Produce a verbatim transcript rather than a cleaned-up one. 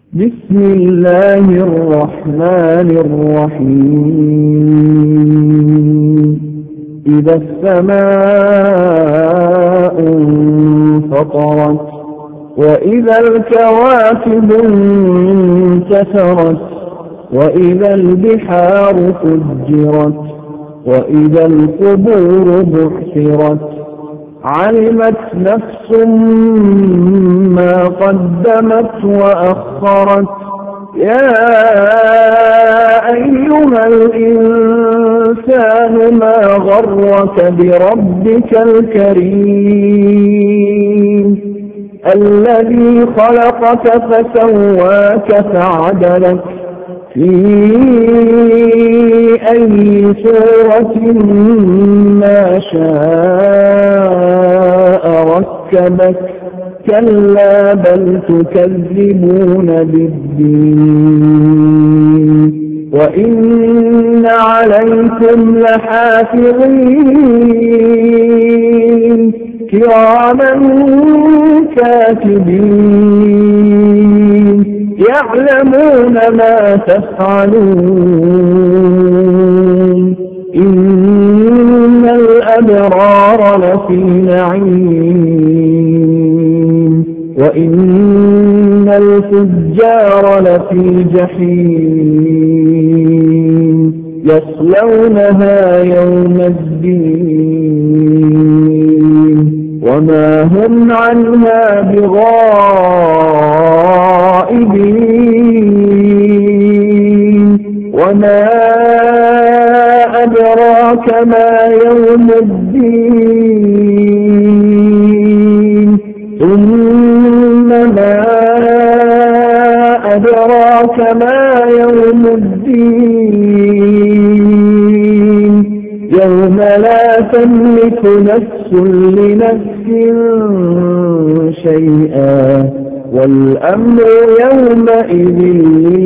بسم الله الرحمن الرحيم إذا السماء انفطرت وإذا الكواكب انتثرت وإذا البحار فجرت وإذا القبور بعثرت علمت نفس ما قدمت وأخرت يا أيها الإنسان ما غرك بربك الكريم الذي خلقك فسواك فعدلك في أي صورة ما شاء ركبك كلا بل تكذبون بالدين وإن عليكم لحافظين كراما كاتبين يعلمون ما تفعلون إن الأبرار لفي نعيم وإن الفجار لفي جحيم يصلونها يوم الدين وما هم عنها بغائبين وما أدراك ما يوم الدين ثم ما أدراك ما يوم الدين يوم لا تملك نفس لنفس شيئا والأمر يومئذ